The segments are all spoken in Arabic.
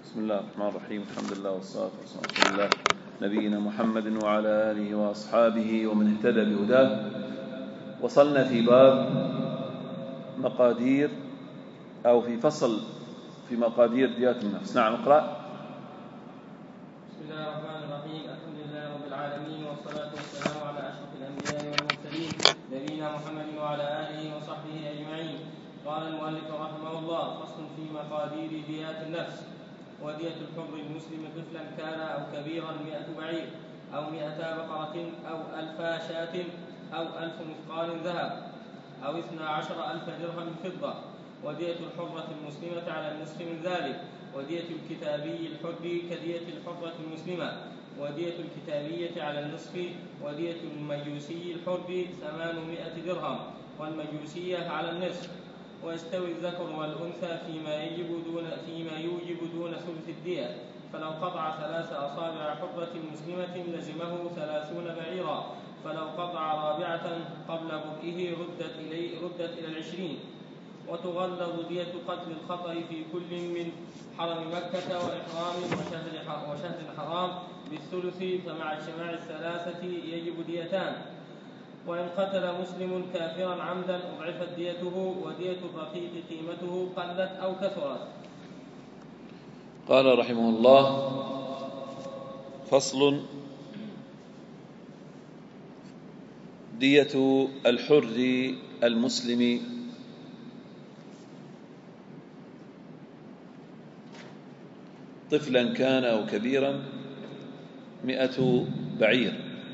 بسم الله الرحمن الرحيم. الحمد لله والصلاة والسلام على نبينا محمد وعلى آله وأصحابه ومن اهتدى بهداه. وصلنا في باب مقادير أو في فصل في مقادير ديات النفس. نعم، اقرأ. بسم الله الرحمن الرحيم. الحمد لله رب العالمين، والصلاة والسلام على أشرف الأنبياء والمرسلين نبينا محمد وعلى آله وصحبه أجمعين. قال المؤلف رحمه الله: فصل في مقادير ديات النفس. ودية الحر المسلم طفلا كان أو كبيرا 100 بعير أو 200 بقرة أو 1000 شاة أو 1000 مثقال ذهب أو 12,000 درهم فضة. ودية الحرة المسلمة على النصف من ذلك. ودية الكتابي الحر كدية الحرة المسلمة. ودية الكتابية على النصف. ودية المجوسي الحر 800 درهم والمجوسية على النصف. ويستوي الذكر والأنثى فيما يوجب دون ثلث الدية. فلو قطع 3 أصابع حرة مسلمة لزمه 30 بعيرا، فلو قطع رابعة قبل برئه ردت إلى 20. وتغلظ دية قتل الخطأ في كل من حرم مكة وإحرام وشهر حرام بالثلث، فمع اجتماع الثلاثة يجب ديتان. وإن قتل مسلم كافرا عمدا أضعفت ديته. ودية الرقيق قيمته قلت أو كثرت. قال رحمه الله: فصل: دية الحر المسلم طفلا كان أو كبيرا 100 بعير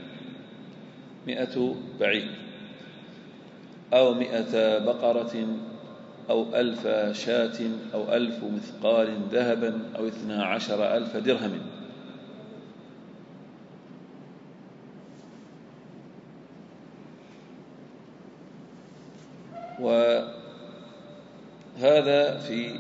أو 100 بقرة أو 1000 شاة أو 1000 مثقال ذهبا أو 12,000 درهم. وهذا في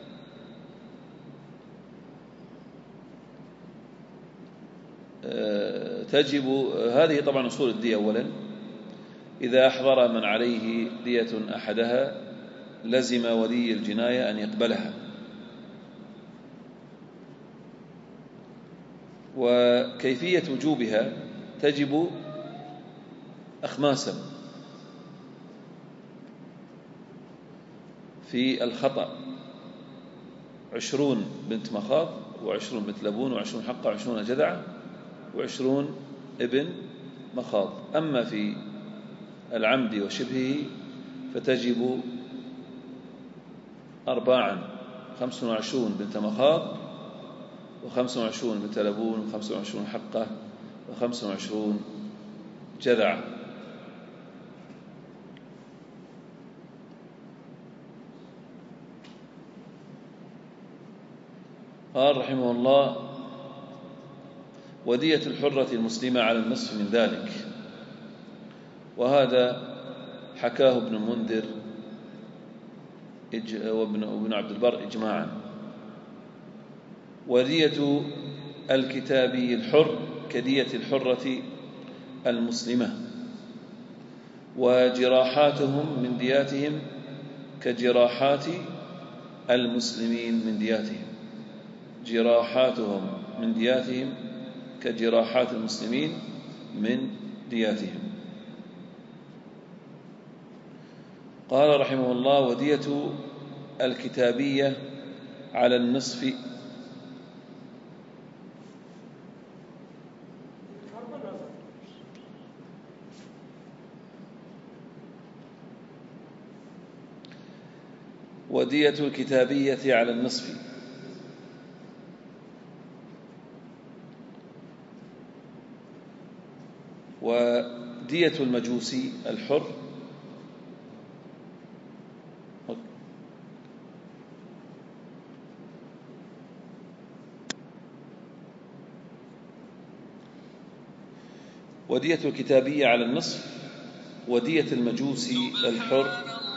هذه طبعا أصول الدية. أولا، إذا أحضر من عليه دية أحدها لزم ولي الجناية أن يقبلها. وكيفية وجوبها تجب أخماسا: في الخطأ 20 بنت مخاض و20 بنت لبون و20 حقة و20 جذعة و20 ابن مخاض. أما في العمد وشبهه فتجب 25 بنت مخاض و25 بنت لبون و25 حقة و25 جذعة. قال رحمه الله: ودية الحرة المسلمة على النصف من ذلك. وهذا حكاه ابن المنذر وابن عبد البر إجماعا. ودية الكتابي الحر كدية الحرة المسلمة. وجراحاتهم من دياتهم كجراحات المسلمين من دياتهم. جراحاتهم من دياتهم كجراحات المسلمين من دياتهم. قال رحمه الله: ودية الكتابية على النصف. ودية الكتابية على النصف. ودية المجوسي الحر ودية الكتابية على النصف. ودية المجوسي الحر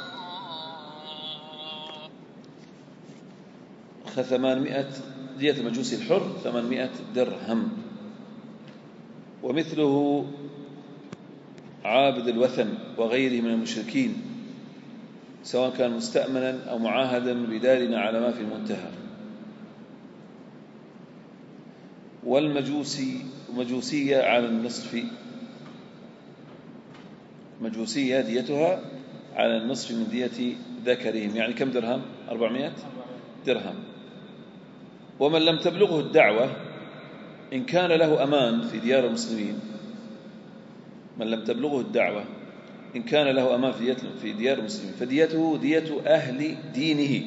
800. دية المجوسي الحر 800 درهم. ومثله عابد الوثن وغيره من المشركين، سواء كان مستأمنا أو معاهدا بدارنا على ما في المنتهى. مجوسية على النصف، مجوسية ديتها على النصف من دية ذكرهم. يعني كم درهم؟ 400 درهم. ومن لم تبلغه الدعوة إن كان له أمان في ديار المسلمين، من لم تبلغه الدعوة إن كان له أمان في ديار المسلمين فديته دية أهل دينه،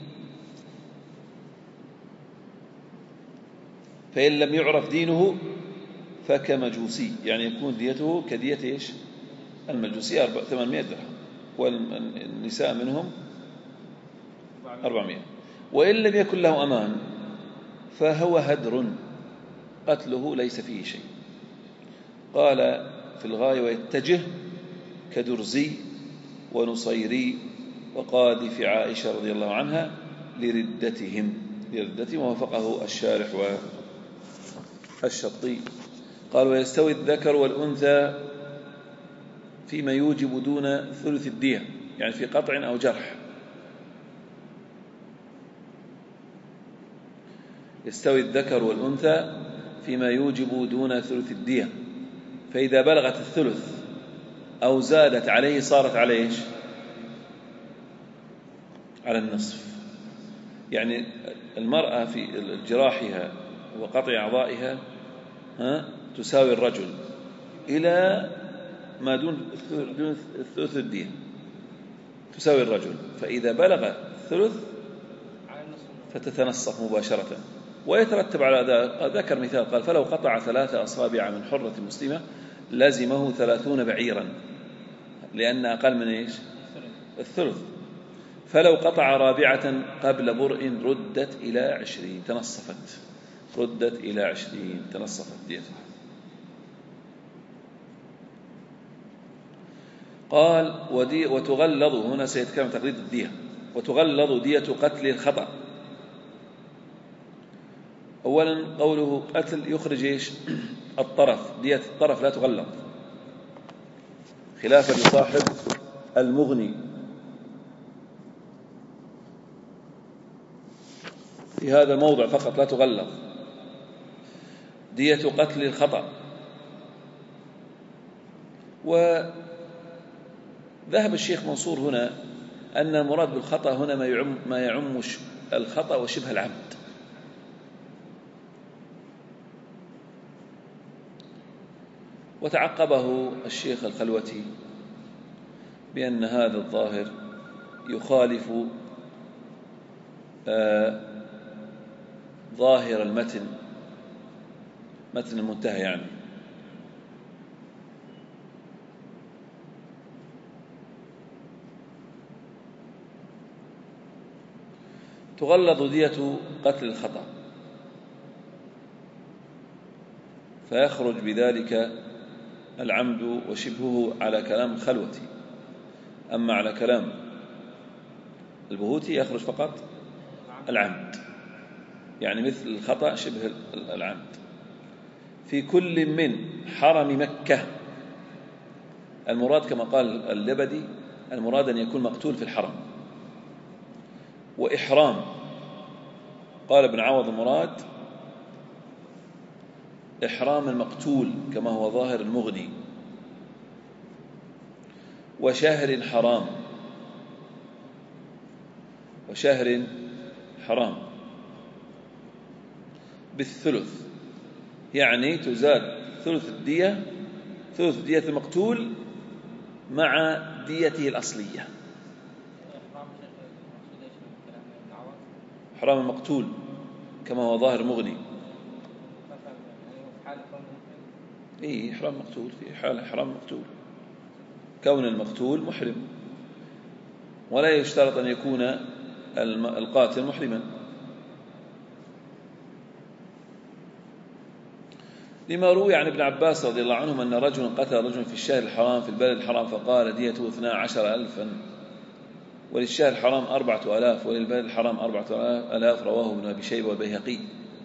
فإن لم يعرف دينه فكمجوسي، يعني يكون ديته كدية إيش؟ المجوسي 800 درهم، والنساء منهم 400. وإن لم يكن له أمان فهو هدر، قتله ليس فيه شيء. قال في الغاية ويتجه كدرزي ونصيري وقاذف عائشة رضي الله عنها لردتهم، ووافقه الشارح والشطي. قال ويستوي الذكر والأنثى فيما يوجب دون ثلث الدية، يعني في قطع أو جرح. يستوي الذكر والأنثى فيما يوجب دون ثلث الدية، فإذا بلغت الثلث أو زادت عليه صارت عليه إيش؟ على النصف. يعني المرأة في جراحها وقطع أعضائها تساوي الرجل إلى ما دون الثلث الدية، تساوي الرجل. فإذا بلغ الثلث فتتنصف مباشرة. ويترتب على ذكر مثال قال فلو قطع 3 أصابع من حرة مسلمة لزمه 30 بعيرا، لأن أقل من إيش؟ الثلث. فلو قطع 4 قبل برء ردت إلى 20، تنصفت، ردت إلى 20 تنصفت ديتها. قال وتغلظ، هنا سيتكلم تقليد الدية، وتغلظ دية قتل الخطأ. أولا قوله قتل يخرج إيش؟ الطرف، دية الطرف لا تغلظ، خلافا لصاحب المغني في هذا الموضع فقط لا تغلظ، دية قتل الخطأ. وذهب الشيخ منصور هنا أن المراد بالخطأ هنا ما يعم الخطأ وشبه العمد. وتعقبه الشيخ الخلوتي بأن هذا الظاهر يخالف ظاهر المتن، متن المنتهى يعني. تغلظ دية قتل الخطأ، فيخرج بذلك العمد وشبهه على كلام الخلوتي. أما على كلام البهوتي يخرج فقط العمد، يعني مثل الخطأ شبه العمد. في كل من حرم مكة، المراد كما قال اللبدي المراد أن يكون مقتول في الحرم، وإحرام قال ابن عوض المراد إحرام المقتول كما هو ظاهر المغني، وشهر حرام، وشهر حرام بالثلث، يعني تزاد ثلث الدية، ثلث دية المقتول مع ديته الأصلية. حرام المقتول كما هو ظاهر مغني، إيه حرام مقتول في حال حرام مقتول، كون المقتول محرم، ولا يشترط أن يكون القاتل محرما، لما روي عن ابن عباس رضي الله عنهم أن رجلا قتل رجلا في الشهر الحرام في البلد الحرام فقال ديته 12,000، وللشهر الحرام 4,000 وللبلد الحرام 4,000، رواه ابن أبي شيبة والبيهقي.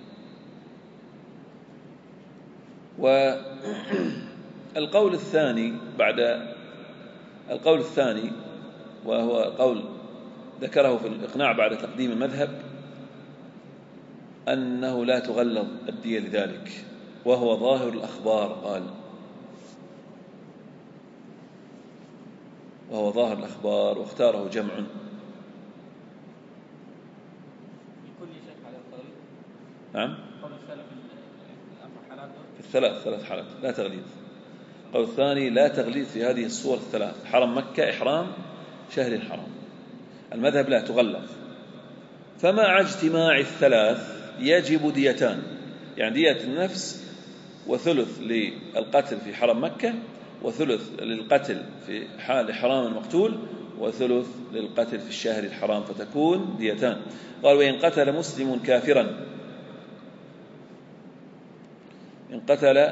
والقول الثاني بعد القول الثاني، وهو قول ذكره في الإقناع بعد تقديم المذهب، أنه لا تغلظ الدية لذلك، وهو ظاهر الأخبار. قال وهو ظاهر الأخبار، واختاره جمع. نعم، في ثلاث حالات لا تغليظ. قول الثاني لا تغليظ في هذه الصور الثلاث: حرم مكة، إحرام شهر الحرام. المذهب لا تغلظ. فمع اجتماع الثلاث يجب ديتان، يعني دية النفس، وثلث للقتل في حرم مكة، وثلث للقتل في حال إحرام المقتول، وثلث للقتل في الشهر الحرام، فتكون ديتان. قال: وإن قتل مسلم كافرا، إن قتل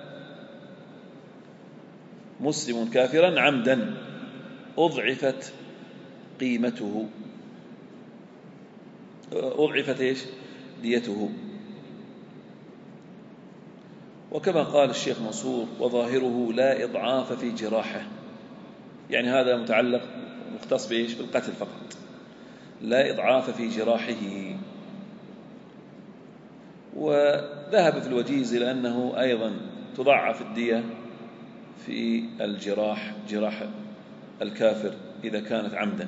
مسلم كافرا عمدا أضعفت قيمته، أضعفت إيش؟ ديته. وكما قال الشيخ منصور: وظاهره لا إضعاف في جراحه، يعني هذا متعلق مختص بإيش؟ بالقتل فقط، لا إضعاف في جراحه. وذهب في الوجيز إلى أنه أيضا تضعف الدية في الجراح، جراح الكافر إذا كانت عمدا.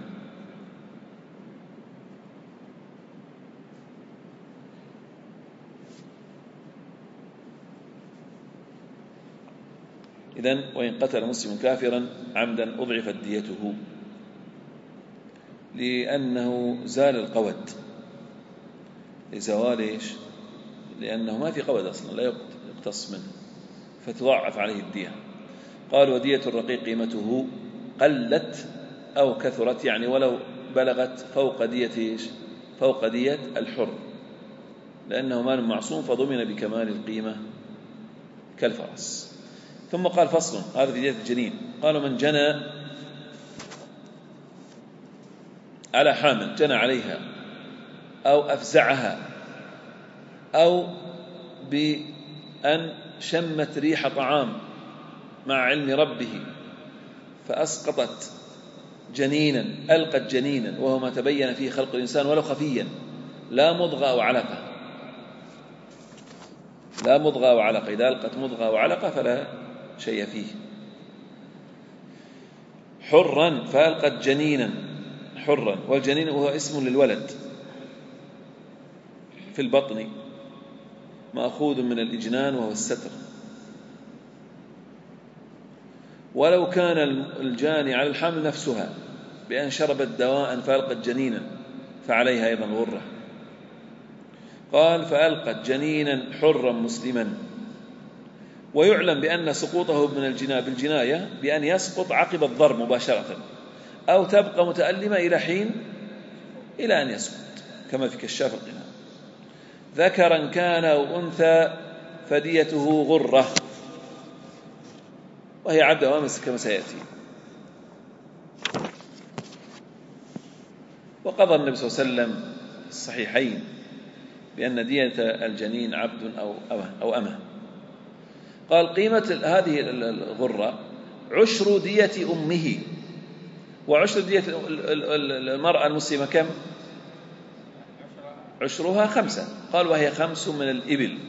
إذن وإن قتل مسلم كافرا عمدا أضعفت ديته، لأنه زال القود، لزوال إيش؟ لأنه ما في قود أصلا، لا يقتص منه، فتضاعف عليه الدية. قال: ودية الرقيق قيمته قلت أو كثرت، يعني ولو بلغت فوق دية إيش؟ فوق دية الحر، لأنه مال معصوم فضمن بكمال القيمة كالفرس. ثم قال: فصل، هذا في دية الجنين. قالوا: من جنى على حامل، جنى عليها أو أفزعها، أو بأن شمت ريح طعام مع علم ربه فأسقطت جنينا، ألقت جنينا، وهو ما تبين فيه خلق الإنسان ولو خفيا، لا مضغة أو علقة، لا مضغة أو علقة. إذا ألقت مضغة أو علقة فلا شيء فيه. حرا فألقت جنينا، حرا، والجنين هو اسم للولد في البطن، مأخوذ من الإجنان وهو الستر. ولو كان الجاني على الحمل نفسها بأن شربت دواء فألقت جنينا فعليها أيضا غرة. قال: فألقت جنينا حرا مسلما. ويعلم بأن سقوطه من بالجناية بأن يسقط عقب الضرب مباشرة، أو تبقى متألمة إلى حين، إلى أن يسقط، كما في كشاف القناع. ذكرا كان أو أنثى فديته غرة، وهي عبد وامس كما سيأتي. وقضى النبي صلى الله عليه وسلم في الصحيحين بأن دية الجنين عبد أو أمه. قال: قيمة هذه الغرة عشر دية أمه. وعشر دية المرأة المسلمة كم؟ عشرها 5. قال: وهي 5 من الإبل.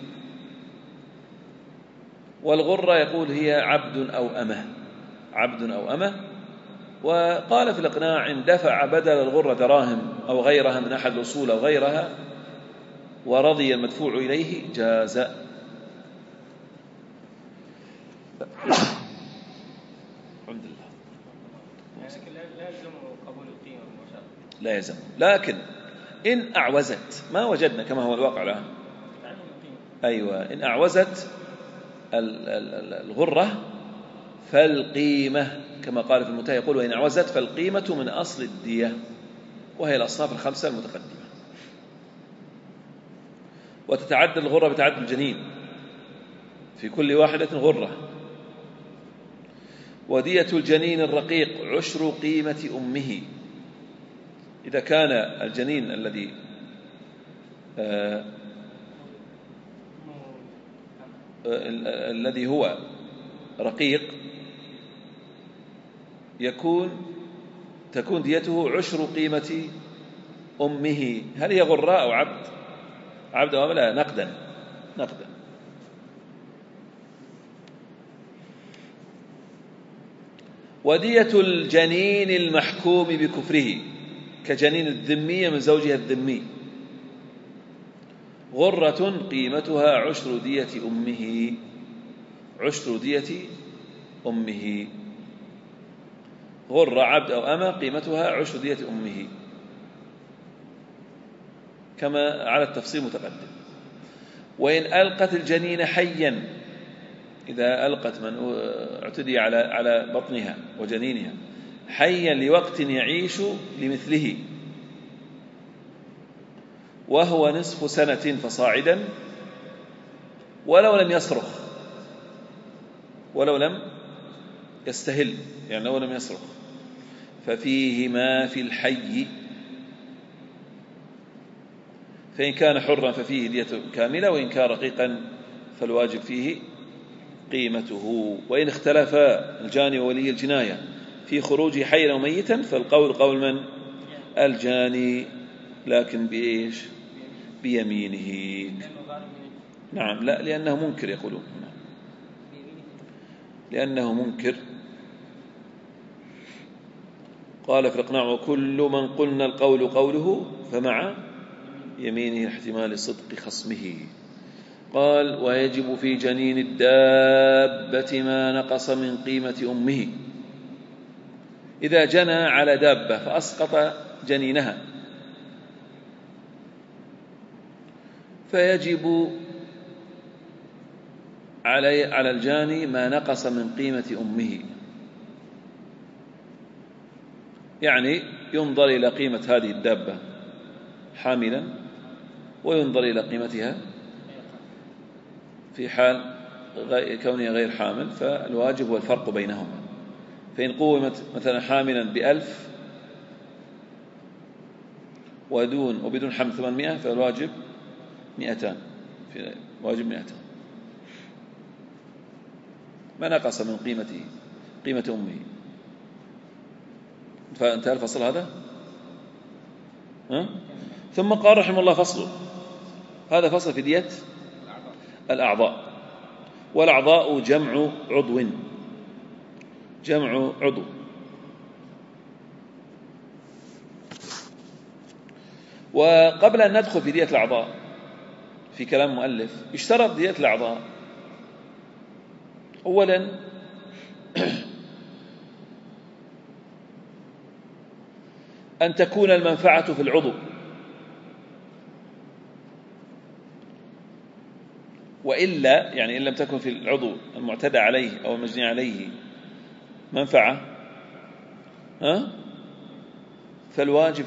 والغرة يقول هي عبد أو أمه، عبد أو أمه. وقال في الإقناع: إن دفع بدل الغرة دراهم أو غيرها من أحد الأصول أو غيرها ورضي المدفوع إليه جاز. الحمد لله. لا يلزم قبول القيمة مباشرة، لا يلزم، لكن إن أعوزت، ما وجدنا كما هو الواقع الآن. أيوة، إن أعوزت الغرة فالقيمة، كما قال في المنتهى، يقول: وإن أعوزت فالقيمة من أصل الدية، وهي الأصناف 5 المتقدمة. وتتعدد الغرة بتعدد الجنين، في كل واحدة غرة. ودية الجنين الرقيق عشر قيمة أمه. إذا كان الجنين الذي هو رقيق تكون ديته عشر قيمة أمه. هل هي غراء أو عبد؟ عبد أو أمة لا، نقدا. ودية الجنين المحكوم بكفره كجنين الذمية من زوجها الذمي غرة قيمتها عشر دية أمه. غرة عبد أو أمة قيمتها عشر دية أمه كما على التفصيل متقدم. وإن ألقت الجنين حيا، إذا ألقت من اعتدي على بطنها وجنينها حيا لوقت يعيش لمثله وهو نصف سنة فصاعدا ولو لم يصرخ، ولو لم يستهل، يعني لو لم يصرخ، ففيه ما في الحي، فإن كان حرا ففيه دية كاملة، وإن كان رقيقا فالواجب فيه قيمته. وإن اختلف الجاني وولي الجناية في خروج حيا أو ميتا فالقول قول من؟ الجاني، لكن بإيش؟ بيمينه. نعم، لا، لأنه منكر، يقولون لأنه منكر. قال في الإقناع: وكل من قلنا القول قوله فمع يمينه احتمال صدق خصمه. قال: ويجب في جنين الدابة ما نقص من قيمة أمه. إذا جنى على دابة فأسقط جنينها فيجب على الجاني ما نقص من قيمة أمه، يعني ينظر إلى قيمة هذه الدابة حاملا، وينظر إلى قيمتها في حال كونها غير حامل، فالواجب هو الفرق بينهما. فإن قومت مثلا حاملا ب1000 وبدون حمل 800 فالواجب 200، واجب 200 ما نقص من قيمة أمه. فانتهى الفصل هذا. ثم قال رحمه الله: فصل. هذا فصل في دية الأعضاء. والأعضاء جمع عضو. وقبل أن ندخل في دية الأعضاء في كلام مؤلف، اشترط دية الأعضاء أولا أن تكون المنفعة في العضو، وإلا يعني إن لم تكن في العضو المعتدى عليه أو المجني عليه منفعة فالواجب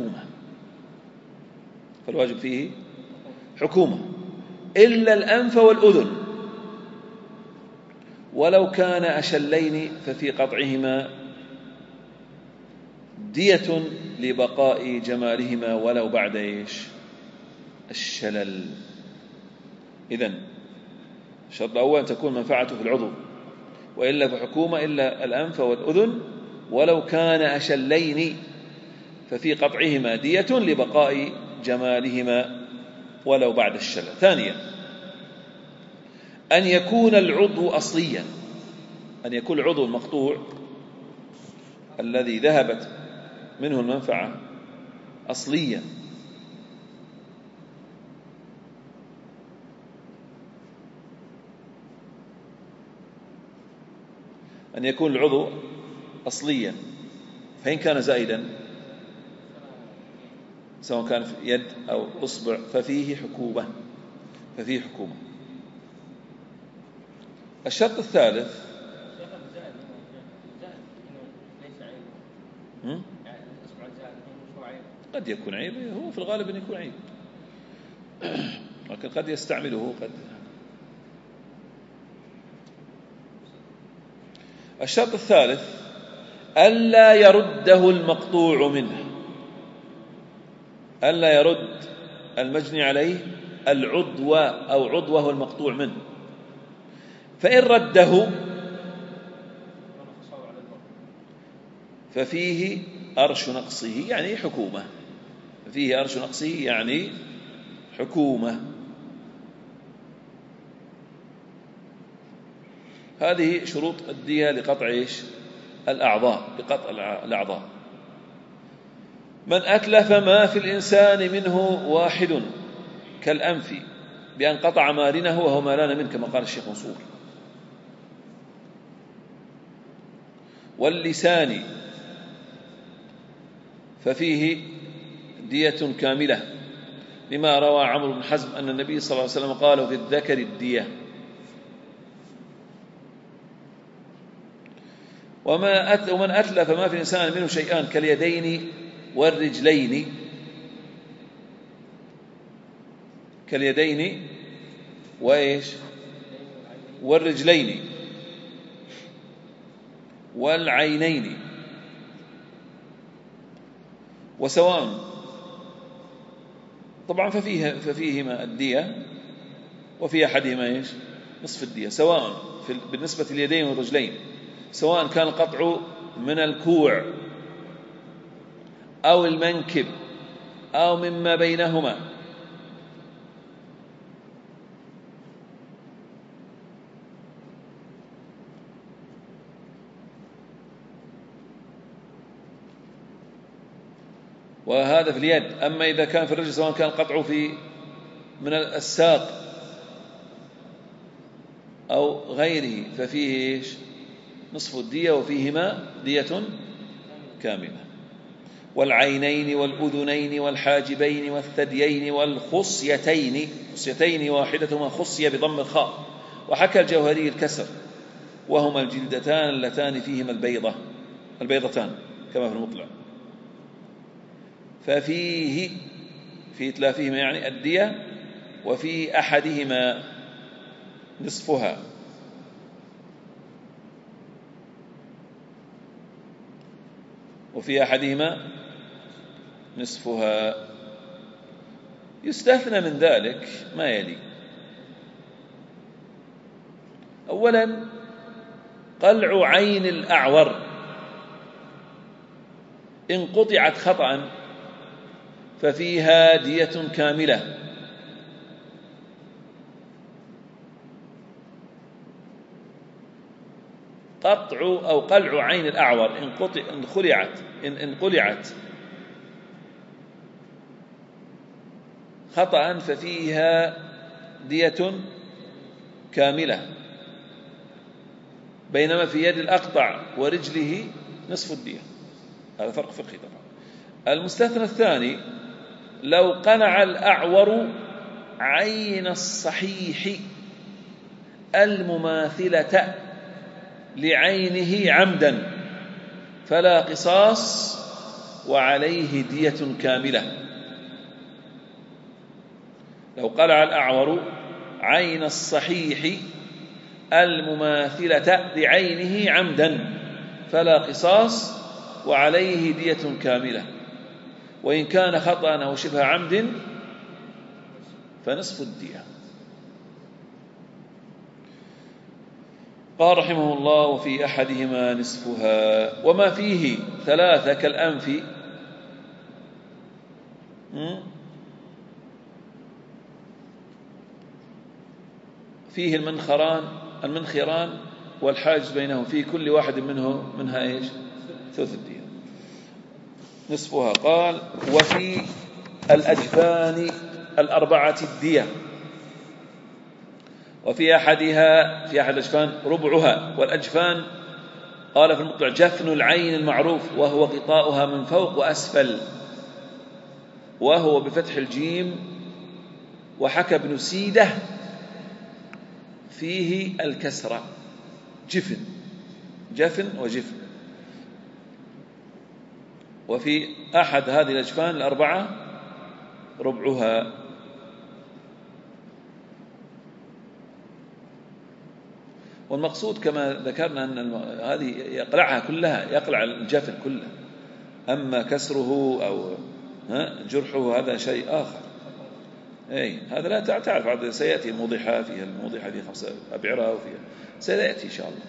فيه حكومة إلا الأنف والأذن، ولو كان أشلين ففي قطعهما دية لبقاء جمالهما ولو بعد الشلل. إذن الشرط الأول أن تكون منفعته في العضو، وإلا فحكومة إلا الأنف والأذن، ولو كان أشلين ففي قطعهما دية لبقاء جمالهما ولو بعد الشلل. ثانيا أن يكون العضو أصليا، أن يكون العضو المقطوع الذي ذهبت منه المنفعة أصليا، أن يكون العضو أصليا، فإن كان زائدا سواء كان في يد أو أصبع ففيه حكومة. الشرط الثالث قد يكون عيب، هو في الغالب أن يكون عيب، لكن قد يستعمله قد. الشرط الثالث ألا يرده المقطوع منه، ألا يرد المجني عليه العضو أو عضوه المقطوع منه، فإن رده ففيه أرش نقصه، يعني حكومة. ففيه أرش نقصه يعني حكومة. هذه شروط الدية لقطع إيش؟ الأعضاء، لقطع الأعضاء. من أتلف ما في الإنسان منه واحد كالأنف بأن قطع مارنه وهو مالان منه كما قال الشيخ منصور، واللسان ففيه دية كاملة لما روى عمرو بن حزم أن النبي صلى الله عليه وسلم قال في الذكر الدية. ومن أتلف ما في الإنسان منه شيئان كاليدين والرجلين، كاليدين وإيش؟ والرجلين والعينين، وسواء طبعا ففيهما الدية وفي أحدهما إيش؟ نصف الدية، سواء بالنسبة لليدين والرجلين، سواء كان القطع من الكوع أو المنكب أو مما بينهما، وهذا في اليد. أما إذا كان في الرجل سواء كان القطع من الساق أو غيره ففيه إيش؟ نصف الدية وفيهما دية كاملة. والعينين والأذنين والحاجبين والثديين والخصيتين، خصيتين واحدتهما خصية بضم الخاء. وحكى الجوهري الكسر، وهما الجلدتان اللتان فيهما البيضتان كما في المطلع. ففيه في إتلافهما يعني الدية، وفي أحدهما نصفها، وفي أحدهما نصفها. يستثنى من ذلك ما يلي: أولا قلع عين الأعور إن قطعت خطأ ففيها دية كاملة. قطع أو قلع عين الأعور إن قلعت خطأ ففيها دية كاملة، بينما في يد الأقطع ورجله نصف الدية. هذا فرق فقهي طبعا. المستثنى الثاني: لو قلع الأعور عين الصحيح المماثلة لعينه عمدا فلا قصاص وعليه دية كاملة. لو قلع الأعور عين الصحيح المماثلة لعينه عمدا فلا قصاص وعليه دية كاملة، وإن كان خطأ أو شبه عمد فنصف الدية. قال رحمه الله: وفي أحدهما نصفها. وما فيه ثلاثة كالأنف فيه المنخران والحاجز بينهم، في كل واحد منها إيش؟ ثلث الدية نصفها. قال: وفي الأجفان الأربعة الدية، وفي أحد الأجفان ربعها. والأجفان قال في المطلع: جفن العين المعروف وهو غطاؤها من فوق وأسفل، وهو بفتح الجيم. وحكى ابن سيدة فيه الكسرة، جفن وجفن. وفي أحد هذه الأجفان الأربعة ربعها. والمقصود كما ذكرنا أن هذه يقلعها كلها، يقلع الجفن كله، أما كسره أو جرحه هذا شيء آخر. هذا لا تعرف، عاد سيأتي الموضحة فيها، الموضحة فيها 5 أبعرة وفيها سيأتي إن شاء الله.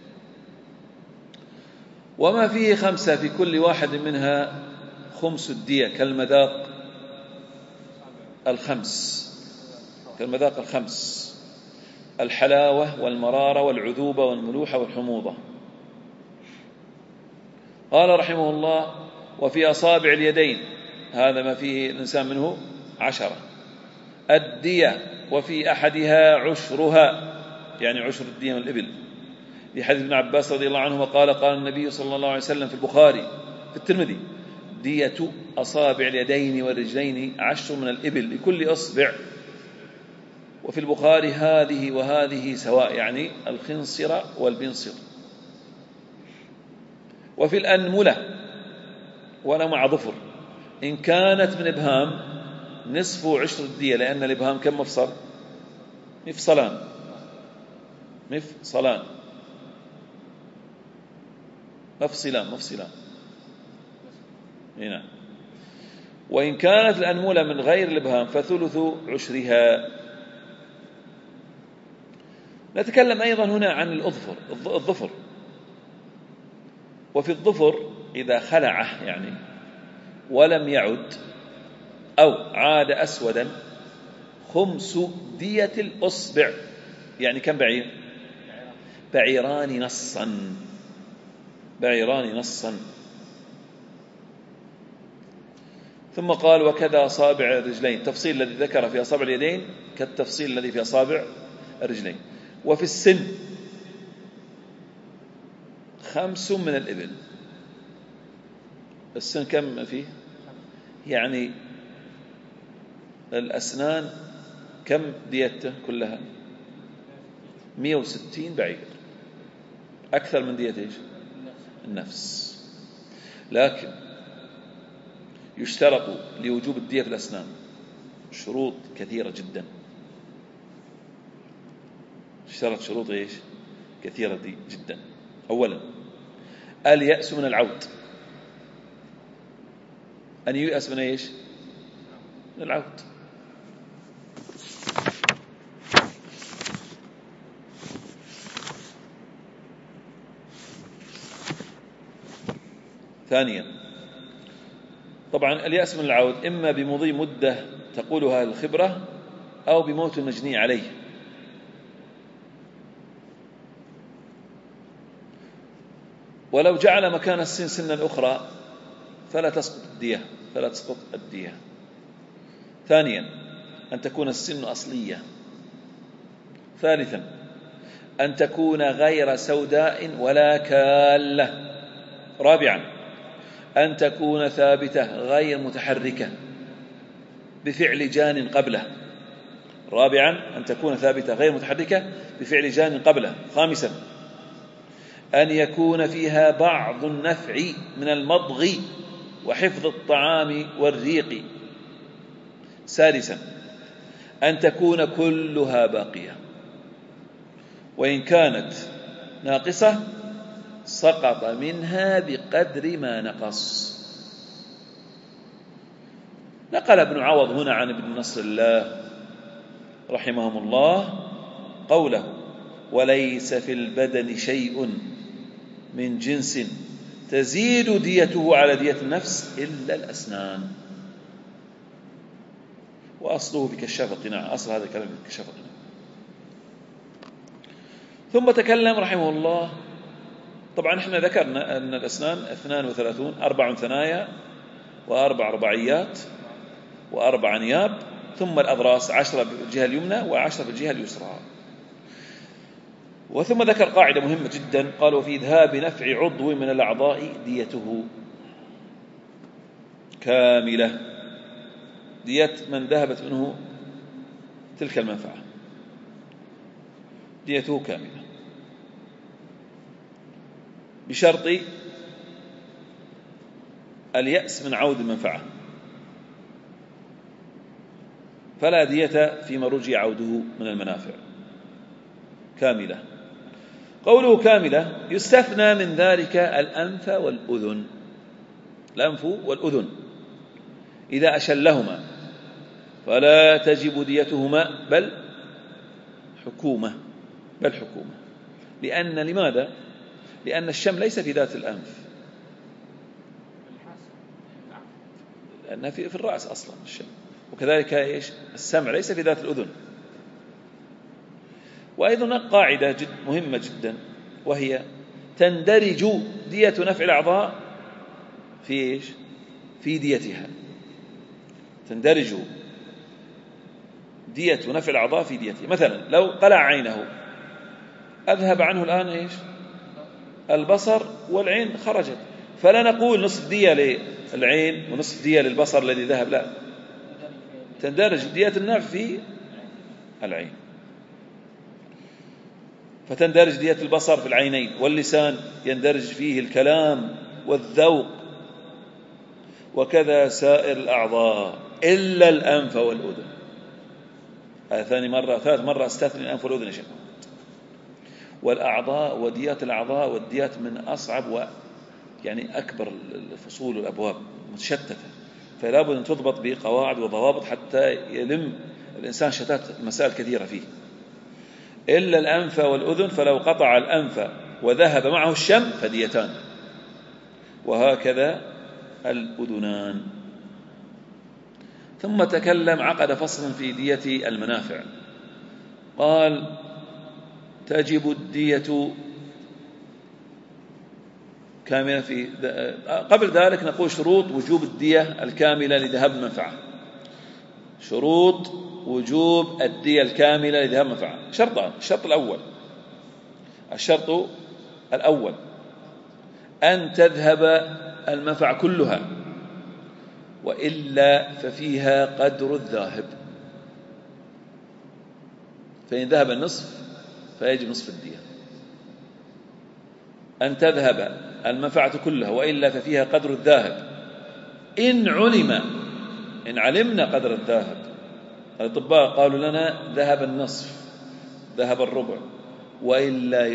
وما فيه 5 في كل واحد منها خمس الدية كالمذاق الخمس، كالمذاق الخمس: الحلاوة والمرارة والعذوبة والملوحة والحموضة. قال رحمه الله: وفي أصابع اليدين، هذا ما فيه الإنسان منه 10، الدية، وفي أحدها عشرها، يعني عشر الدية من الإبل، لحديث ابن عباس رضي الله عنهما قال: قال النبي صلى الله عليه وسلم في البخاري في الترمذي: دية أصابع اليدين والرجلين 10 من الإبل لكل إصبع. وفي البخاري: هذه وهذه سواء، يعني الخنصر والبنصر. وفي الأنملة ولا مع ظفر إن كانت من إبهام نصف 10 الدية، لأن الإبهام كم مفصل؟ مفصلان. هنا. وإن كانت الأنملة من غير الإبهام فثلث عشرها. نتكلم أيضا هنا عن الظفر. وفي الظفر إذا خلعه يعني ولم يعد أو عاد أسودا 5 دية الأصبع، يعني كم بعير؟ بعيران نصا. ثم قال: وكذا أصابع الرجلين، التفصيل الذي ذكر في أصابع اليدين كالتفصيل الذي في أصابع الرجلين. وفي السن 5 من الإبل. السن كم فيه؟ يعني الأسنان كم ديته كلها؟ 160 بعير، أكثر من دية النفس. لكن يشترط لوجوب الدية في الأسنان شروط كثيرة جدا. شروط كثيرة جدا. أولا: اليأس من العود. أن ييأس من من العود. ثانيا: طبعا اليأس من العود إما بمضي مدة تقولها الخبرة أو بموت المجني عليه. ولو جعل مكان السن سنا أخرى فلا تسقط الدية. ثانيا: أن تكون السن أصلية. ثالثا: أن تكون غير سوداء ولا كالة. رابعا: أن تكون ثابتة غير متحركة بفعل جان قبله. خامسا: أن يكون فيها بعض النفع من المضغ وحفظ الطعام والريق. سادسا: أن تكون كلها باقية، وإن كانت ناقصة سقط منها بقدر ما نقص. نقل ابن عوض هنا عن ابن نصر الله رحمهم الله قوله: وليس في البدن شيء من جنس تزيد ديته على دية النفس إلا الأسنان. وأصله في كشاف القناع، أصل هذا الكلام في كشاف القناع. ثم تكلم رحمه الله، طبعا احنا ذكرنا أن الأسنان 32، 4 ثنايا و4 رباعيات و4 أنياب، ثم الأضراس 10 في الجهة اليمنى و10 في الجهة اليسرى. وثم ذكر قاعدة مهمة جدا، قالوا: في ذهاب نفع عضو من الأعضاء ديته كاملة. دية من ذهبت منه تلك المنفعة ديته كاملة، بشرط اليأس من عود المنفعة، فلا دية فيما رجي عوده من المنافع. كاملة. قوله كاملة يستثنى من ذلك الأنف والأذن إذا أشلهما فلا تجب ديتهما بل حكومة. لماذا؟ لأن الشم ليس في ذات الأنف، لأنها في الرأس أصلا الشم. وكذلك إيش السمع ليس في ذات الأذن. وأيضا قاعدة مهمة جدا، وهي تندرج دية نفع الأعضاء في إيش؟ في ديتها. تندرج دية نفع الأعضاء في ديتها. مثلا لو قلع عينه أذهب عنه الآن إيش؟ البصر، والعين خرجت، فلا نقول نصف دية للعين ونصف دية للبصر الذي ذهب، لا، تندرج دية النفع في العين، فتندرج دية البصر في العينين، واللسان يندرج فيه الكلام والذوق، وكذا سائر الأعضاء إلا الأنف والأذن. هذا ثالث مرة استثني الأنف والأذن يا شيخ. والأعضاء وديات الأعضاء والديات من أصعب يعني أكبر الفصول والأبواب متشتتة، فلا بد أن تضبط بقواعد وضوابط حتى يلم الإنسان شتات المسائل كثيرة فيه. إلا الأنف والأذن، فلو قطع الأنف وذهب معه الشم فديتان، وهكذا الأذنان. ثم تكلم عقد فصل في دية المنافع، قال تجب الدية كاملة في قبل ذلك نقول شروط وجوب الدية الكاملة لذهاب المنفعة. شروط وجوب الدية الكاملة لذهاب المنفعة شرطان. الشرط الأول أن تذهب المنفعة كلها، وإلا ففيها قدر الذاهب، فإن ذهب النصف فيجب نصف الدية. أن تذهب المنفعة كلها وإلا ففيها قدر الذاهب إن علمنا قدر الذاهب. الأطباء قالوا لنا ذهب النصف، ذهب الربع، وإلا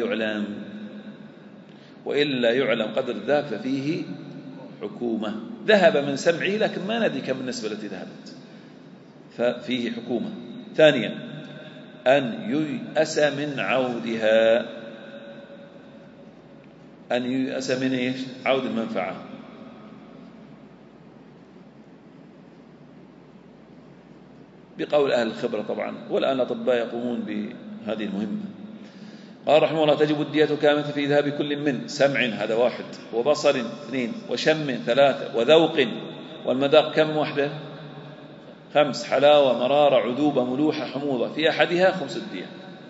يعلم قدر الذهب ففيه حكومة. ذهب من سمعه لكن ما ندري كم بالنسبة التي ذهبت، ففيه حكومة. ثانيا أن ييأس من عودها، أن ييأس من إيش؟ عود المنفعة. بقول أهل الخبرة طبعا، والآن الأطباء يقومون بهذه المهمة. قال رحمه الله تجب الدية كاملة في ذهاب كل من سمع، هذا 1، وبصر 2، وشم 3، وذوق، والمذاق كم وحده؟ 5، حلاوة، مرارة، عذوبة، ملوحة، حموضة، في أحدها 5 الدية.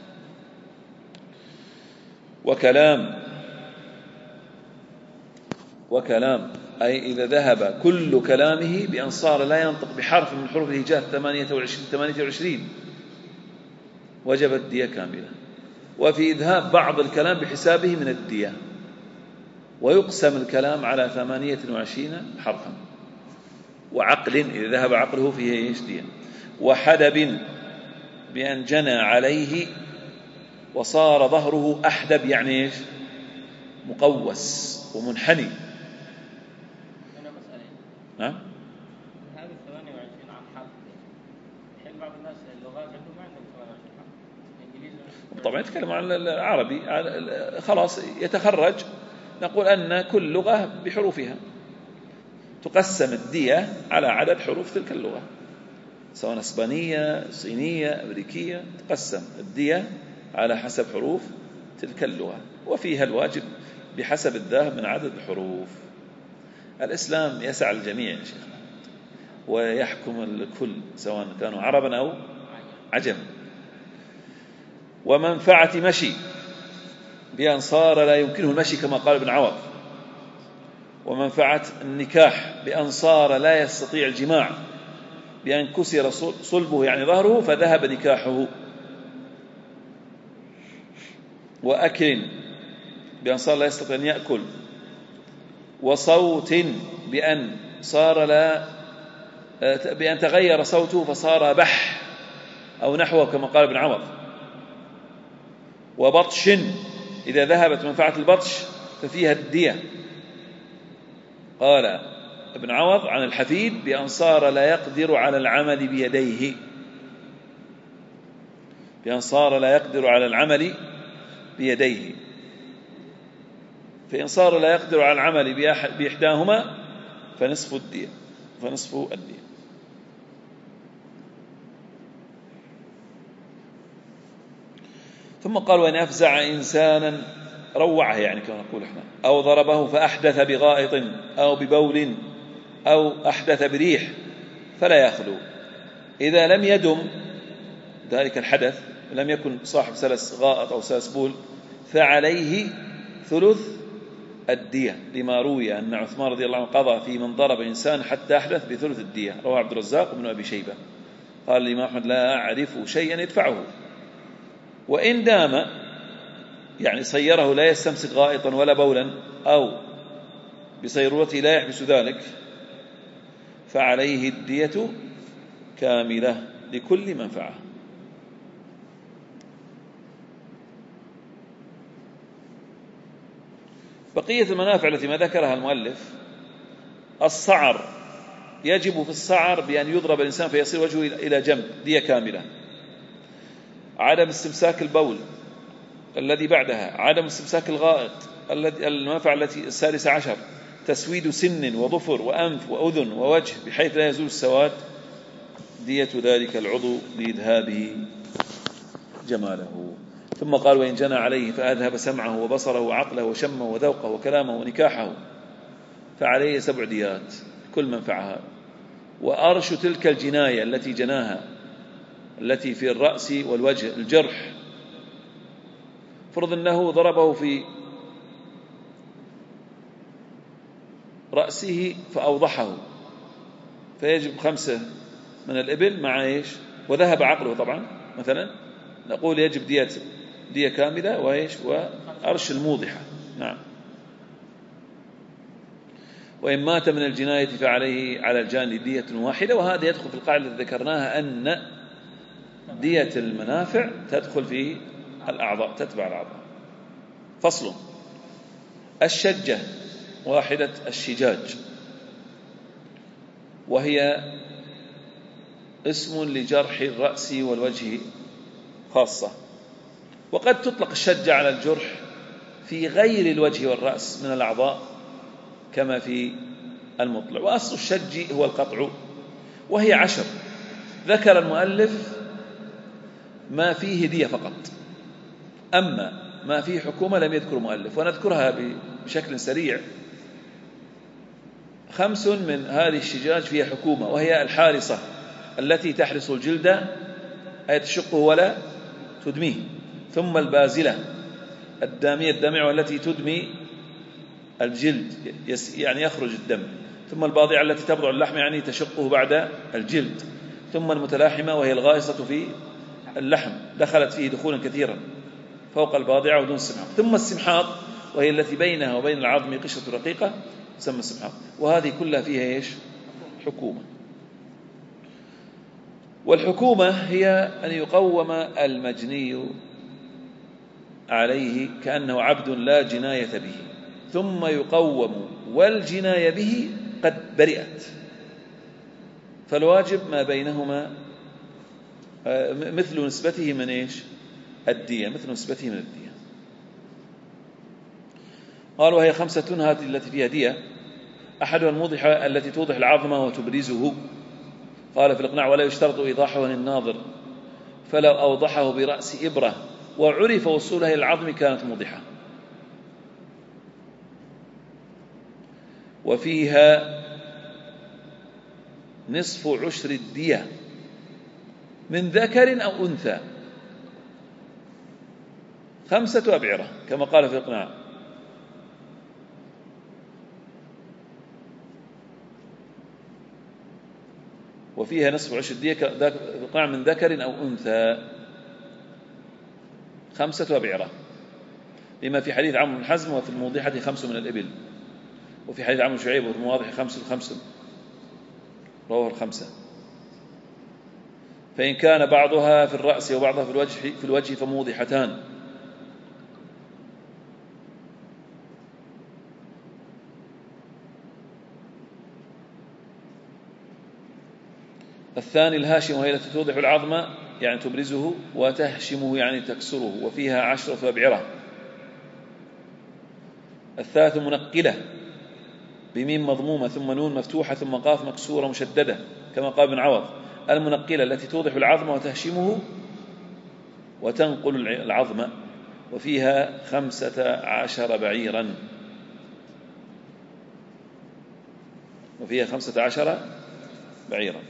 وكلام أي إذا ذهب كل كلامه بأن صار لا ينطق بحرف من حروف الهجاء 28 وجبت الدية كاملة. وفي إذهاب بعض الكلام بحسابه من الدية، ويقسم الكلام على 28 حرفا. وعقل إذا ذهب عقله فيه إيش؟ دية. وحدب بأن جنى عليه وصار ظهره أحدب، يعني إيش؟ مقوس ومنحني. نعم. هذه 28 عن حرف. الحين بعض الناس اللغات عندهم ما عندهم 28 حرف. الإنجليزي طبعا يتكلم عن العربي خلاص يتخرج، نقول أن كل لغة بحروفها، تقسم الدية على عدد حروف تلك اللغة، سواء إسبانية، صينية، أمريكية، تقسم الدية على حسب حروف تلك اللغة، وفيها الواجب بحسب الذهب من عدد الحروف. الإسلام يسع الجميع يا شيخنا، ويحكم الكل سواء كانوا عربا أو عجم. ومنفعة مشي بأن صار لا يمكنه المشي كما قال ابن عوض. ومنفعة النكاح بأن صار لا يستطيع الجماع بأن كسر صلبه يعني ظهره فذهب نكاحه. وأكل بأن صار لا يستطيع أن يأكل. وصوت بأن تغير صوته فصار بح أو نحوه كما قال ابن عوض. وبطش إذا ذهبت منفعة البطش ففيها الدية. قال ابن عوض عن الحفيد بأن صار لا يقدر على العمل بيديه، بأن صار لا يقدر على العمل بيديه، فإن صار لا يقدر على العمل بإحداهما فنصف الدية. ثم قال وإن أفزع إنسانا روعه، يعني كما نقول احنا، أو ضربه فأحدث بغائط أو ببول أو أحدث بريح فلا يخلو. إذا لم يدم ذلك الحدث، لم يكن صاحب سلس غائط أو سلس بول، فعليه ثلث الدية، لما روي أن عثمان رضي الله عنه قضى في من ضرب إنسان حتى أحدث بثلث الدية، رواه عبد الرزاق بن أبي شيبة. قال الإمام أحمد لا أعرف شيئا يدفعه. وإن دام يعني صيره لا يستمسك غائطا ولا بولا، أو بصيرورته لا يحبس ذلك، فعليه الدية كاملة لكل منفعة. بقية المنافع التي ما ذكرها المؤلف: الصعر، يجب في الصعر بأن يضرب الإنسان فيصير وجهه إلى جنب، دية كاملة. عدم استمساك البول الذي بعدها، عدم استمساك الغائط. المنفعة التي السادسة عشر: تسويد سن وظفر وأنف وأذن ووجه بحيث لا يزول السواد، دية ذلك العضو لإذهابه جماله. ثم قال وإن جنى عليه فأذهب سمعه وبصره وعقله وشمه وذوقه وكلامه ونكاحه فعليه 7 ديات كل منفعها. وأرش تلك الجناية التي جناها، التي في الرأس والوجه، الجرح، فرض أنه ضربه في رأسه فأوضحه، فيجب 5 من الإبل مع إيش؟ وذهب عقله طبعا، مثلا نقول يجب دية كاملة وإيش؟ وأرش الموضحة. نعم. وإن مات من الجناية فعليه على الجاني دية واحدة. وهذا يدخل في القاعدة التي ذكرناها أن دية المنافع تدخل في الأعضاء، تتبع الأعضاء. فصل: الشجة واحدة الشجاج، وهي اسم لجرح الرأس والوجه خاصة، وقد تطلق الشجة على الجرح في غير الوجه والرأس من الأعضاء كما في المطلع. وأصل الشج هو القطع، وهي 10. ذكر المؤلف ما فيه دية فقط، أما ما فيه حكومة لم يذكر المؤلف، ونذكرها بشكل سريع. 5 من هذه الشجاج فيها حكومة، وهي الحارصة التي تحرس الجلد أي تشقه ولا تدميه، ثم البازلة الدامية الدمع والتي تدمي الجلد يعني يخرج الدم، ثم الباضعة التي تبضع اللحم يعني تشقه بعد الجلد، ثم المتلاحمة وهي الغائصة في اللحم دخلت فيه دخولا كثيرا فوق الباضعة ودون السمحاق، ثم السمحاق وهي التي بينها وبين العظم قشرة رقيقة تسمى السمحاق. وهذه كلها فيها إيش؟ حكومة. والحكومة هي أن يقوم المجني عليه كأنه عبد لا جناية به، ثم يقوم والجناية به قد برئت، فالواجب ما بينهما مثل نسبته من إيش؟ الدية، مثل نسبته من الدية. قال وهي 5 هذه التي فيها دية: أحدها الموضحة التي توضح العظم وتبرزه. قال في الإقناع ولا يشترط إيضاحه للناظر، فلو أوضحه برأس إبرة وعرف وصولها إلى العظم كانت موضحة. وفيها نصف عشر الدية من ذكر أو أنثى، 5 أبعرة كما قال في الإقناع. وفيها نصف عشر الدية الإقناع من ذكر أو أنثى، 5 أبعرة، لما في حديث عمرو بن حزم وفي الموضحة 5 من الإبل، وفي حديث عمرو شعيب وفي المواضح 5 رواه 5. فإن كان بعضها في الرأس وبعضها في الوجه فموضحتان. الثاني الهاشم وهي التي توضح العظم يعني تبرزه، وتهشمه يعني تكسره، وفيها 10 أبعرة. الثالث منقلة بميم مضمومة ثم نون مفتوحة ثم قاف مكسورة مشددة كما قال ابن عوض. المنقلة التي توضح العظم وتهشمه وتنقل العظم، وفيها 15 بعيرا، وفيها 15 بعيرا.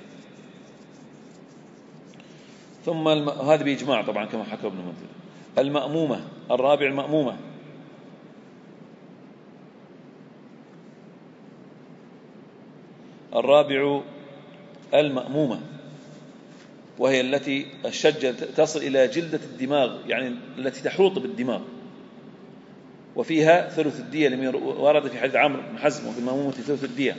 ثم هذا بإجماع طبعا كما حكى ابن المنذر. المأمومة، الرابع المأمومة، الرابع المأمومة، وهي التي الشجة تصل إلى جلدة الدماغ، يعني التي تحوط بالدماغ، وفيها ثلث الدية لما ورد في حديث عمرو بن حزم وفي المأمومة ثلث الدية.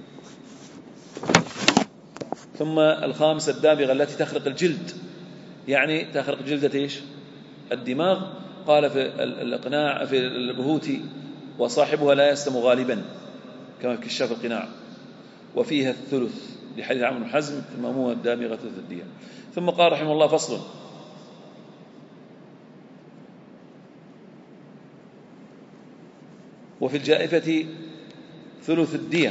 ثم الخامسة الدابغة التي تخرق الجلد، يعني تخرق جلدة إيش؟ الدماغ. قال في الإقناع في البهوتي: وصاحبها لا يسلم غالبا، كما في كشاف القناع، وفيها الثلث لحديث عمرو بن حزم في المأمومة الدابغة ثلث الدية. ثم قال رحمه الله: فصل: وفي الجائفة ثلث الدية.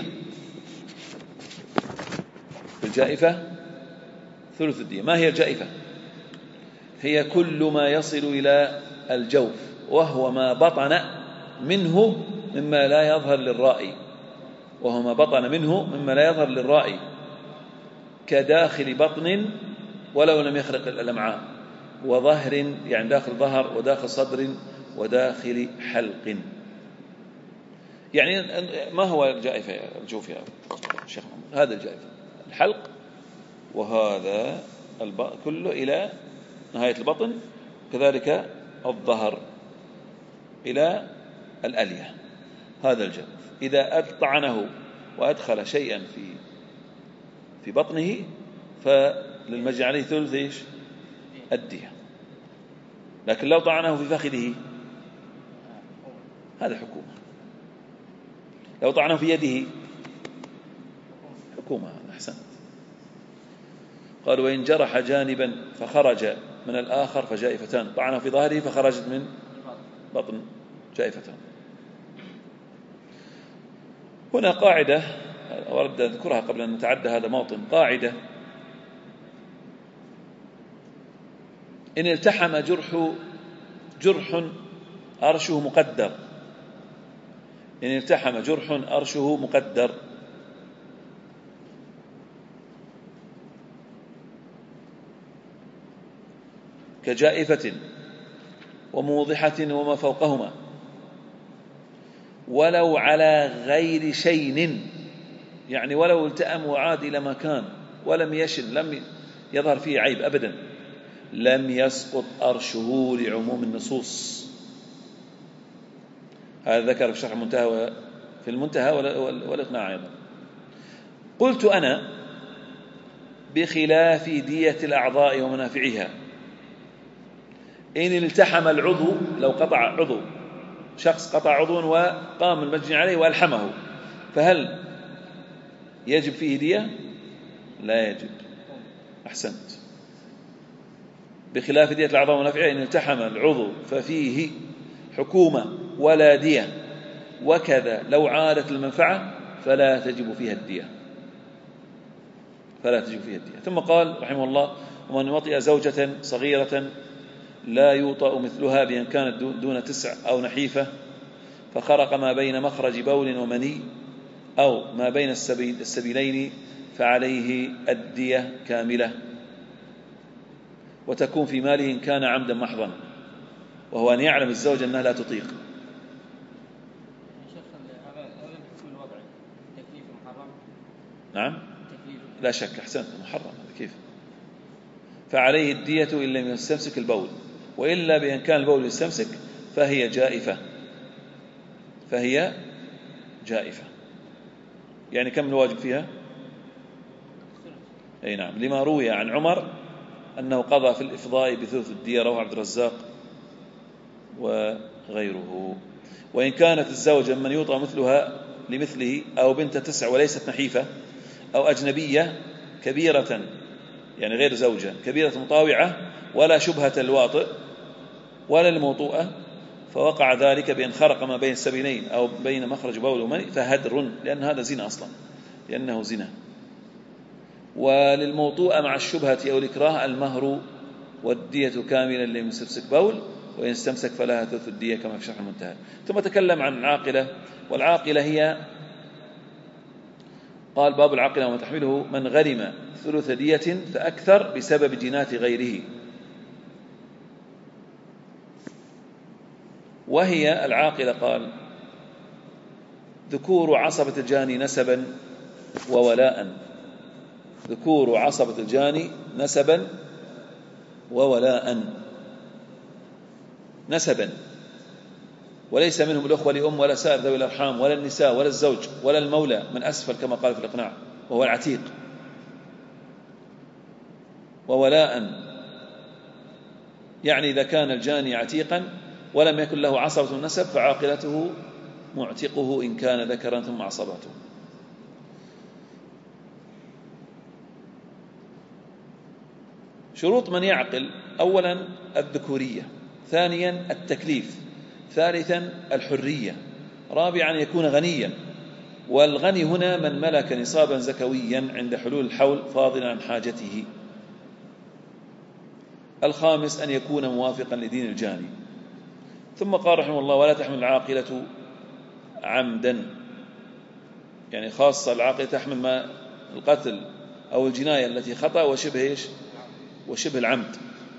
في الجائفة ثلث الدية. ما هي الجائفة؟ هي كل ما يصل إلى الجوف، وهو ما بطن منه مما لا يظهر للرائي، وهو ما بطن منه مما لا يظهر للرائي، كداخل بطن ولو لم يخرق الأمعاء، وظهر يعني داخل ظهر، وداخل صدر، وداخل حلق. يعني ما هو الجائفة يا الجوف يا شيخ محمد؟ هذا الجائفة، الحلق، وهذا كله إلى نهاية البطن، كذلك الظهر إلى الألية، هذا الجوف. إذا طعنه وأدخل شيئا في بطنه فللمجني عليه ثلث إيش؟ الدية. لكن لو طعنه في فخذه هذا حكومة، لو طعنه في يده حكومة. أحسنت. قال: وإن جرح جانبا فخرج من الآخر فجائفتان. طعنه في ظهره فخرجت من بطن، جائفتان. هنا قاعدة أود أن أذكرها قبل أن نتعدى هذا موطن. قاعدة: إن التحم جرح أرشه مقدر، إن التحم جرح أرشه مقدر، كجائفة وموضحة وما فوقهما، ولو على غير شين، يعني ولو التأم وعاد إلى مكان ولم يشن، لم يظهر فيه عيب أبدا، لم يسقط أرشه لعموم النصوص. هذا ذكر في شرح المنتهى في المنتهى والإقناع أيضا. قلت أنا: بخلاف دية الأعضاء ومنافعها، إن التحم العضو، لو قطع عضو، شخص قطع عضو وقام المجني عليه وألحمه، فهل يجب فيه دية؟ لا يجب. أحسنت. بخلاف دية الأعضاء ومنافعها، إن التحم العضو ففيه حكومة ولا دية، وكذا لو عادت المنفعة فلا تجب فيها الدية، فلا تجب فيها الدية. ثم قال رحمه الله: ومن وطئ زوجة صغيرة لا يوطأ مثلها بأن كانت دون 9 أو نحيفة، فخرق ما بين مخرج بول ومني أو ما بين السبيلين، فعليه الدية كاملة، وتكون في ماله إن كان عمدا محضا، وهو أن يعلم الزوج أنها لا تطيق. نعم، لا شك. أحسنت، محرم هذا كيف. فعليه الدية إن لم يستمسك البول، وإلا بأن كان البول يستمسك فهي جائفة، فهي جائفة. يعني كم الواجب فيها؟ أي نعم، لما روي عن عمر أنه قضى في الإفضاء بثلث الدية، رواه عبد الرزاق وغيره. وإن كانت الزوجة من يوطأ مثلها لمثله، أو بنت 9 وليست نحيفة، أو أجنبية كبيرة، يعني غير زوجة كبيرة مطاوعة، ولا شبهة الواطئ ولا الموطوءة، فوقع ذلك بأن خرق ما بين السبيلين أو بين مخرج بول ومني، فهدر، لأن هذا زنا أصلا، لأنه زنا. وللموطوءة مع الشبهة أو الإكراه المهر والدية كاملة لمن استمسك بول، وإن استمسك فلها ثلث الدية كما في شرح المنتهى. ثم تكلم عن العاقلة، والعاقلة هي قال باب العاقلة وما تحمله: من غرم ثلث دية فأكثر بسبب جناة غيره. وهي العاقلة قال: ذكور عصبة الجاني نسبا وولاء، ذكور عصبة الجاني نسبا وولاء. نسبا، وليس منهم الأخوة لأم ولا سائر ذوي الأرحام ولا النساء ولا الزوج ولا المولى من أسفل كما قال في الإقناع وهو العتيق. وولاء يعني إذا كان الجاني عتيقا ولم يكن له عصبة النسب فعاقلته معتقه إن كان ذكرا ثم عصبته. شروط من يعقل: أولا الذكورية، ثانيا التكليف، ثالثا الحرية، رابعا يكون غنيا، والغني هنا من ملك نصابا زكويا عند حلول الحول فاضلا عن حاجته، الخامس أن يكون موافقا لدين الجاني. ثم قال رحمه الله: ولا تحمل العاقلة عمدا، يعني خاصة العاقلة تحمل ما القتل أو الجناية التي خطأ وشبه العمد.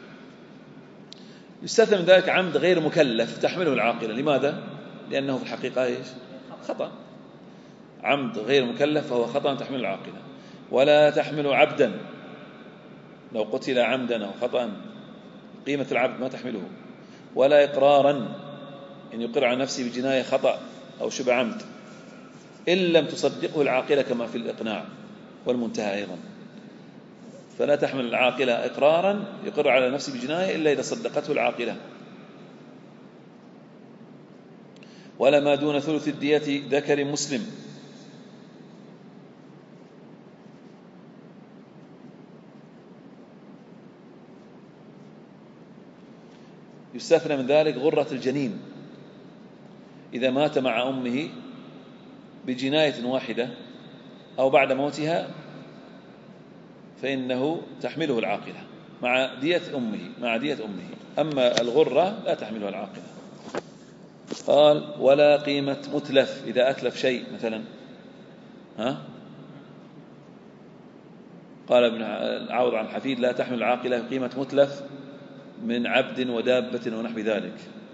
يستثنى من ذلك عمد غير مكلف تحمله العاقلة. لماذا؟ لأنه في الحقيقة خطأ. عمد غير مكلف فهو خطأ تحمله العاقلة. ولا تحمل عبدا، لو قتل عمدا أو خطأ قيمة العبد ما تحمله. ولا إقرارا، إن يقر عن نفسه بجناية خطأ أو شبه عمد إن لم تصدقه العاقلة كما في الإقناع والمنتهى أيضا. فلا تحمل العاقلة إقرارا يقر على نفسه بجناية إلا إذا صدقته العاقلة. ولا ما دون ثلث الدية ذكر مسلم، يستثنى من ذلك غرة الجنين إذا مات مع أمه بجناية واحدة أو بعد موتها فإنه تحمله العاقلة مع دية أمه، أما الغرة لا تحملها العاقلة. قال: ولا قيمة متلف، إذا أتلف شيء مثلا، قال ابن عوض عن الحفيد: لا تحمل العاقلة قيمة متلف من عبد ودابة ونحو ذلك.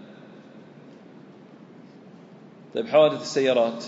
طيب حوادث السيارات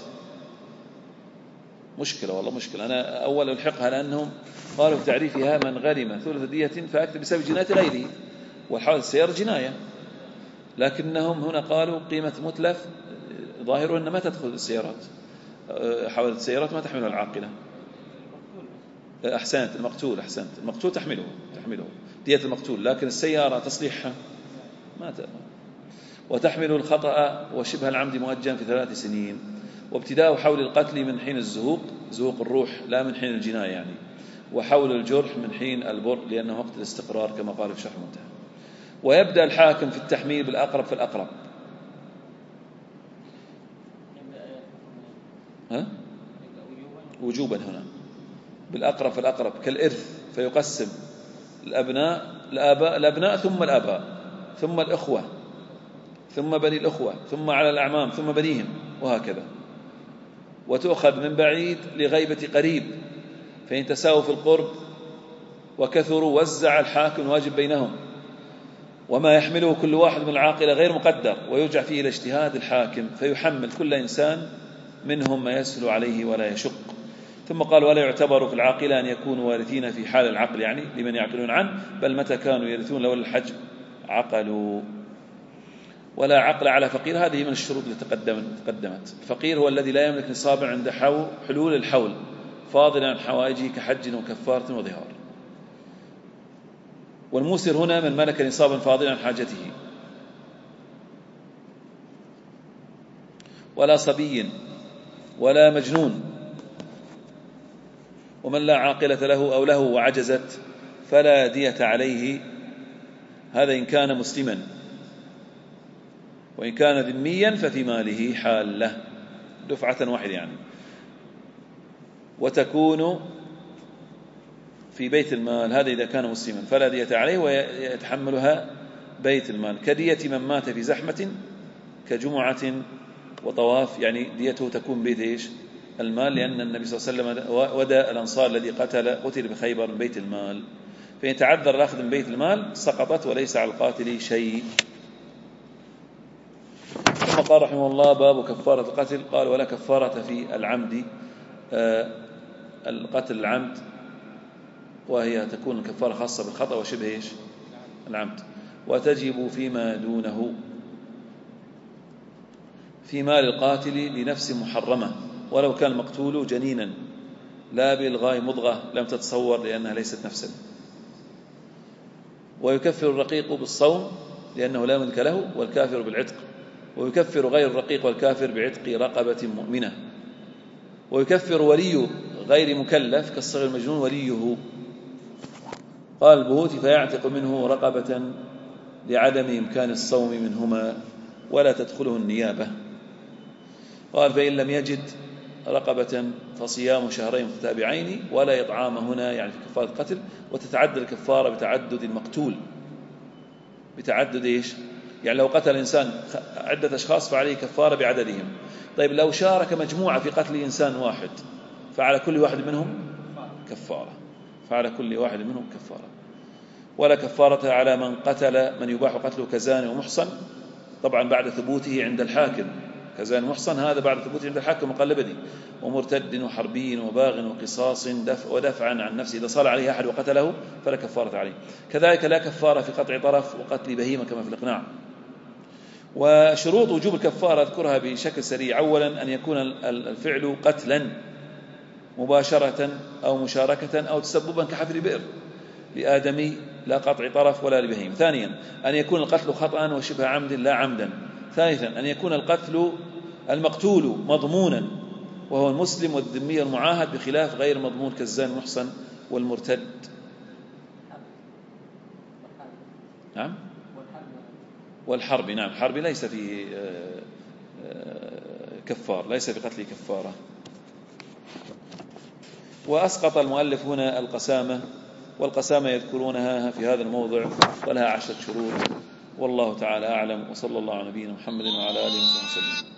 مشكلة، والله مشكلة. أنا أول ألحقها لأنهم قالوا في تعريفها: من غرم ثلث دية فأكثر بسبب جناية غيره، والحوادث السيارة جناية، لكنهم هنا قالوا قيمة متلف، ظاهره أن ما تدخل السيارات، حوادث السيارات ما تحملها العاقلة. أحسنت، المقتول تحمله دية المقتول، لكن السيارة تصليحها ما تأمل. وتحمل الخطأ وشبه العمد مؤجلا في 3 سنين، وابتداء حول القتل من حين زهوق الروح لا من حين الجناية يعني، وحول الجرح من حين البر لأنه وقت الاستقرار كما قال في شرح المنتهى. ويبدأ الحاكم في التحميل بالأقرب فالأقرب. وجوبا هنا بالأقرب فالأقرب، كالإرث فيقسم الأبناء ثم الآباء ثم الإخوة ثم بني الإخوة ثم على الأعمام ثم بنيهم وهكذا. وتؤخذ من بعيد لغيبة قريب، فإن تساووا في القرب وكثروا وزع الحاكم واجب بينهم، وما يحمله كل واحد من العاقلة غير مقدر، ويرجع فيه إلى اجتهاد الحاكم فيحمل كل إنسان منهم ما يسهل عليه ولا يشق. ثم قال: ولا يعتبر في العاقلة أن يكونوا وارثين في حال العقل، يعني لمن يعقلون عنه، بل متى كانوا يرثون لولا الحجب عقلوا. ولا عقل على فقير، هذه من الشروط التي تقدمت. الفقير هو الذي لا يملك نصابا عند حلول الحول فاضلا عن حوائجه كحج وكفارة وظهار. والموسر هنا من ملك نصابا فاضلا عن حاجته. ولا صبي ولا مجنون، ومن لا عاقلة له أو له وعجزت فلا دية عليه، هذا إن كان مسلما، وإن كان ذميا ففي ماله حالة دفعة واحدة يعني. وتكون في بيت المال، هذا إذا كان مسلما فلا دية عليه ويتحملها بيت المال، كدية من مات في زحمة كجمعة وطواف، يعني ديته تكون بيت إيش؟ المال، لأن النبي صلى الله عليه وسلم ودى الأنصار الذي قتل بخيبر من بيت المال، فإن تعذر الأخذ من بيت المال سقطت وليس على القاتل شيء. ثم قال رحمه الله: باب كفارة القتل. قال: ولا كفارة في العمد، القتل العمد، وهي تكون الكفارة خاصة بالخطأ وشبه إيش؟ العمد، وتجب فيما دونه في مال القاتل لنفس محرمة ولو كان المقتول جنينا لا بإلغاء مضغة لم تتصور لأنها ليست نفسا. ويكفر الرقيق بالصوم لأنه لا ملك له، والكافر بالعتق. ويكفر غير الرقيق والكافر بعتق رقبة مؤمنة. ويكفر ولي غير مكلف كالصغير المجنون وليه. قال البهوتي: فيعتق منه رقبة لعدم إمكان الصوم منهما ولا تدخله النيابة. قال: فإن لم يجد رقبة فصيام شهرين متتابعين ولا إطعام هنا، يعني في كفارة القتل، وتتعدد الكفارة بتعدد المقتول. بتعدد إيش؟ يعني لو قتل إنسان عدة أشخاص فعليه كفارة بعددهم. طيب لو شارك مجموعة في قتل إنسان واحد فعلى كل واحد منهم كفارة، فعلى كل واحد منهم كفارة. ولا كفارة على من قتل من يباح قتله كزاني ومحصن، طبعا بعد ثبوته عند الحاكم. كزاني محصن هذا بعد ثبوته عند الحاكم وقال بدي، ومرتد وحربي وباغ وقصاص ودفعا عن نفسه، إذا صار عليه أحد وقتله فلا كفارة عليه. كذلك لا كفارة في قطع طرف وقتل بهيمة كما في الإقناع. وشروط وجوب الكفارة أذكرها بشكل سريع. أولا أن يكون الفعل قتلا مباشرة أو مشاركة أو تسببا كحفر بئر لآدمي لا قطع طرف ولا لبهيم. ثانيا أن يكون القتل خطأ وشبه عمد لا عمدا. ثالثا أن يكون القتل المقتول مضمونا وهو المسلم والذمي المعاهد، بخلاف غير مضمون كالزاني المحصن والمرتد. نعم، والحرب. نعم، الحرب ليس فيه كفار، ليس في قتله كفارة. وأسقط المؤلف هنا القسامة، والقسامة يذكرونها في هذا الموضع ولها 10 شروط. والله تعالى أعلم، وصلى الله على نبينا محمد وعلى آله وصحبه وسلم.